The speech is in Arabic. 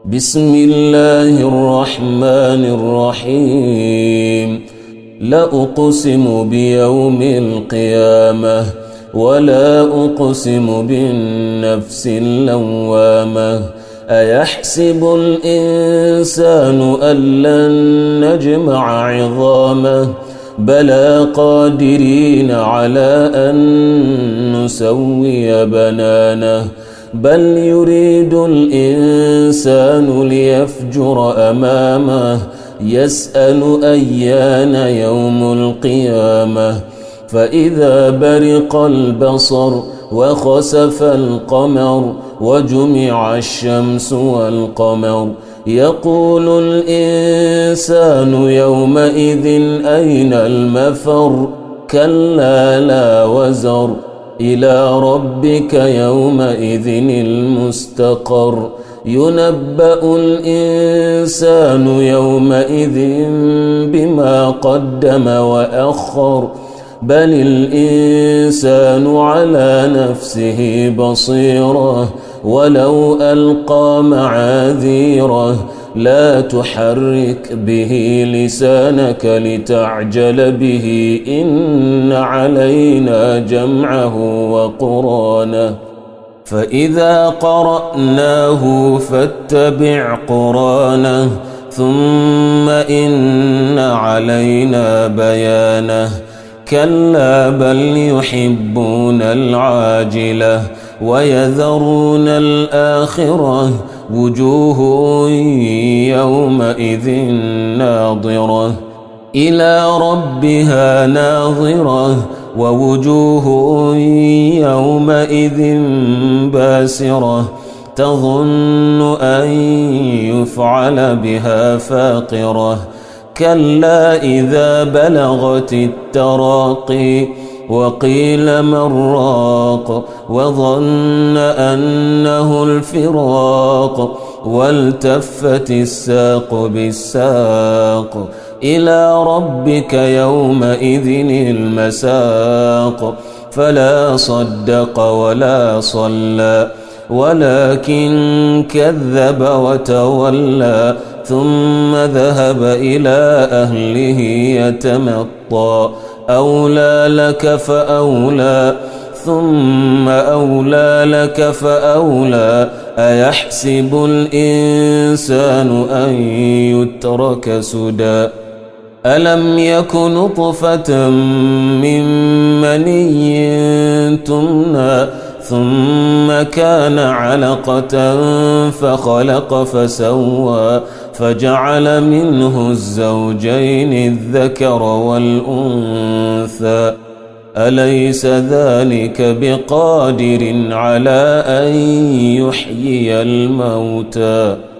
بسم الله الرحمن الرحيم. لأقسم بيوم القيامة ولا أقسم بالنفس اللوامة. أيحسب الإنسان أن لن نجمع عظامه بلى قادرين على أن نسوي بنانه بل يريد الإنسان ليفجر أمامه يسأل أيان يوم القيامة. فإذا برق البصر وخسف القمر وجمع الشمس والقمر يقول الإنسان يومئذ أين المفر. كلا لا وزر إلى ربك يومئذ المستقر. ينبأ الإنسان يومئذ بما قدم وأخر بل الإنسان على نفسه بصيرة ولو ألقى معاذيره. لا تحرك به لسانك لتعجل به إن علينا جمعه وقرآنه فإذا قرأناه فاتبع قرآنه ثم إن علينا بيانه. كلا بل يحبون العاجلة ويذرون الآخرة وجوه يومئذ ناظرة إلى ربها ناظرة ووجوه يومئذ باسرة تظن أن يفعل بها فاقرة. كلا إذا بلغت التراقي وقيل من راق وظن أنه الفراق والتفت الساق بالساق إلى ربك يومئذ المساق. فلا صدق ولا صلى ولكن كذب وتولى ثم ذهب إلى أهله يتمطى. أولى لك فأولى ثم أولى لك فأولى. أيحسب الإنسان أن يترك سدى ألم يك نطفة من مني تمنى ثم كان علقة فخلق فسوى فجعل منه الزوجين الذكر والأنثى. أليس ذلك بقادر على أن يحيي الموتى؟